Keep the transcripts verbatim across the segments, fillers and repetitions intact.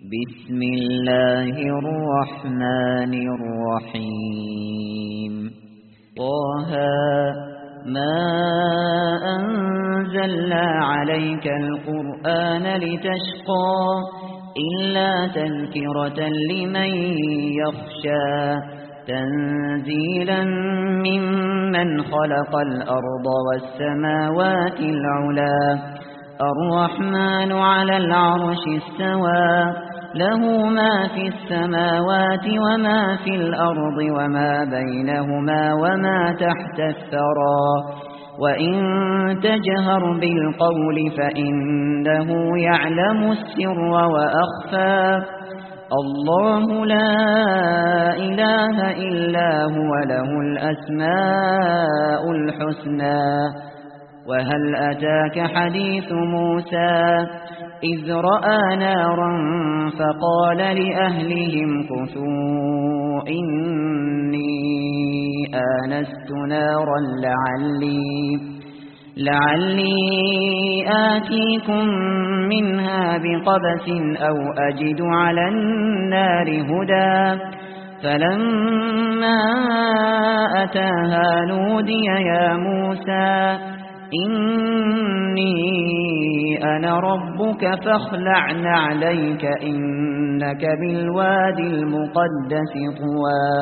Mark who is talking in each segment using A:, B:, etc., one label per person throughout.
A: بسم الله الرحمن الرحيم طه ما أنزلنا عليك القرآن لتشقى إلا تذكرة لمن يخشى تنزيلا ممن خلق الأرض والسماوات العلا الرحمن على العرش استوى له ما في السماوات وما في الأرض وما بينهما وما تحت الثرى وإن تجهر بالقول فإنه يعلم السر وأخفى الله لا إله إلا هو له الأسماء الحسنى وهل أتاك حديث موسى إذ رأى نارا فقال لأهلهم كثوا إني آنست نارا لعلي, لعلي آتيكم منها بقبس أو أجد على النار هدى فلما أتاها نودي يا موسى إني أنا ربك فاخلع نعليك إنك بالوادي المقدس طوى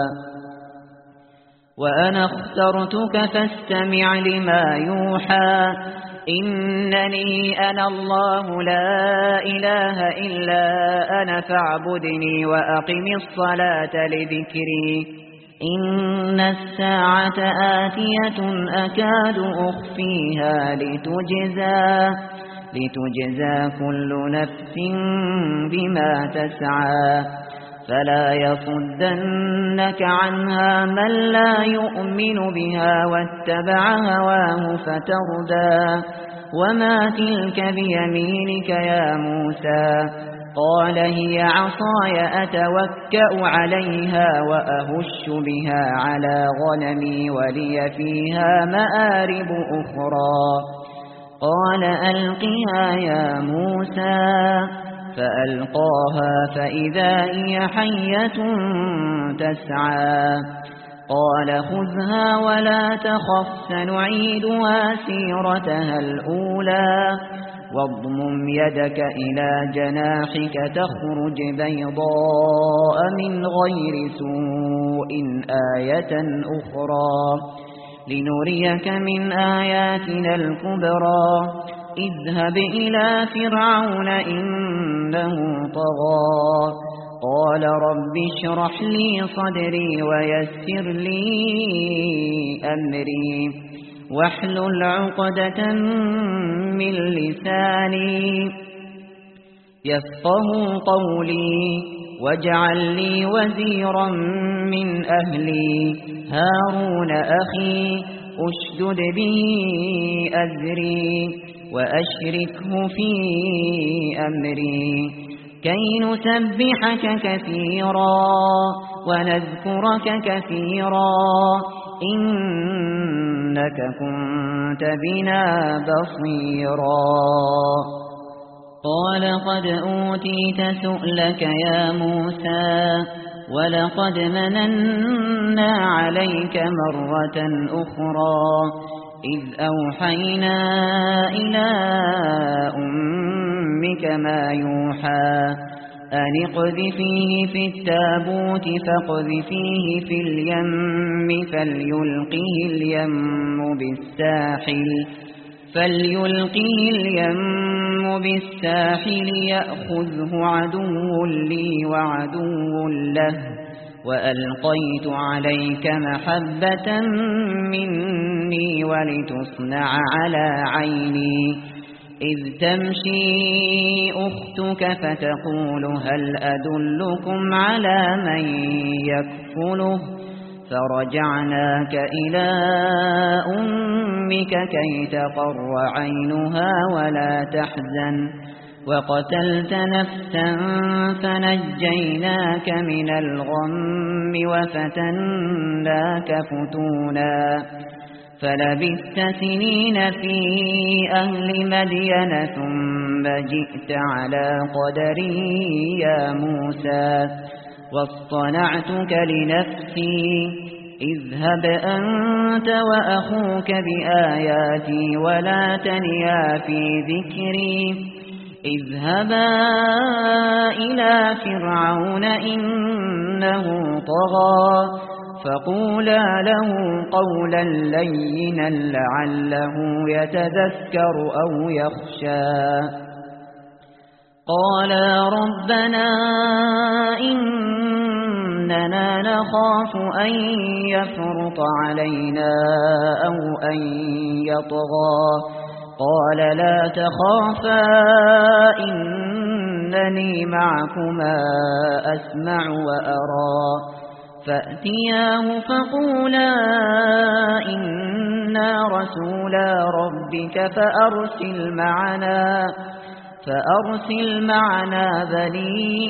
A: وأنا اخترتك فاستمع لما يوحى إنني أنا الله لا إله إلا أنا فاعبدني وأقم الصلاة لذكري إن الساعة آتية أكاد أخفيها لتجزى, لتجزى كل نفس بما تسعى فلا يصدنك عنها من لا يؤمن بها واتبع هواه فتردى وما تلك بيمينك يا موسى قال هي عصاي أتوكأ عليها وأهش بها على غنمي ولي فيها مآرب أخرى قال ألقها يا موسى فألقاها فإذا هي حية تسعى قال خذها ولا تخف سنعيدها سيرتها الأولى واضمم يدك إلى جناحك تخرج بيضاء من غير سوء آية أخرى لنريك من آياتنا الكبرى اذهب إلى فرعون إنه طغى قال رب اشرح لي صدري ويسر لي أمري واحلل عقدة من لساني يفقه قولي واجعل لي وزيرا من أهلي هارون أخي أشدد به أزري وأشركه في أمري كي نسبحك كثيرا ونذكرك كثيرا إنك كنت بنا بصيرا قال قد أوتيت سؤلك يا موسى ولقد مننا عليك مرة أخرى إذ أوحينا إلى أمك ما يوحى أن اقذفيه في التابوت فاقذفيه في اليم فليلقه اليم بالساحل فليلقه اليم بالساحل يأخذه عدو لي وعدو له وألقيت عليك محبة مني ولتصنع على عيني إذ تمشي أختك فتقول هل أدلكم على من يكفله فرجعناك إلى أمك كي تقر عينها ولا تحزن وقتلت نفسا فنجيناك من الغم وفتناك فتونا فلبثت سنين في أهل مدين ثم ثم جئت على قدري يا موسى واصطنعتك لنفسي اذهب أنت وأخوك بآياتي ولا تنيا في ذكري اذهبا إلى فرعون إنه طغى فقولا له قولا لينا لعله يتذكر أو يخشى قالا ربنا إننا نخاف أن يفرط علينا أو أن يطغى قال لا تخافا إنني معكما أسمع وأرى فأتياه فقولا إنا رسولا ربك فأرسل معنا فأرسل معنا بني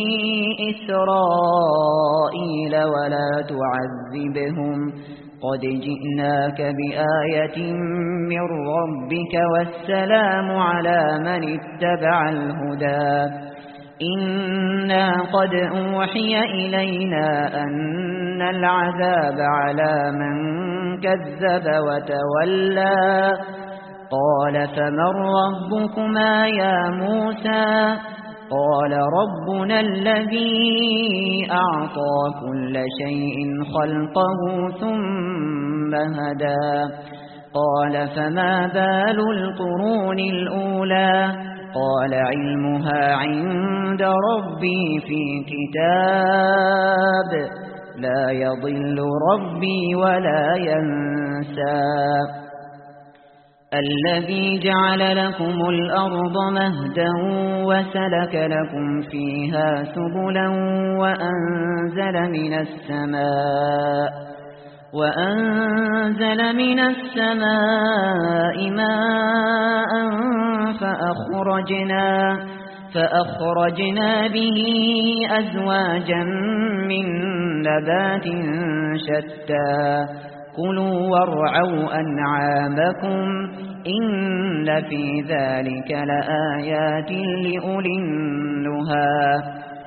A: إسرائيل ولا تعذبهم قد جئناك بآية من ربك والسلام على من اتبع الهدى إنا قد أوحي إلينا أن العذاب على من كذب وتولى قال فمن ربكما يا موسى قال ربنا الذي أعطى كل شيء خلقه ثم هدى قال فما بال القرون الأولى قال علمها عند ربي في كتاب لا يضل ربي ولا ينسى الذي جعل لكم الأرض مهدا وسلك لكم فيها سبلا وأنزل من السماء وأنزل من السماء ماء فأخرجنا فأخرجنا به أزواجا من نبات شتى كلوا وارعوا أنعامكم إن في ذلك لآيات لأولي النهى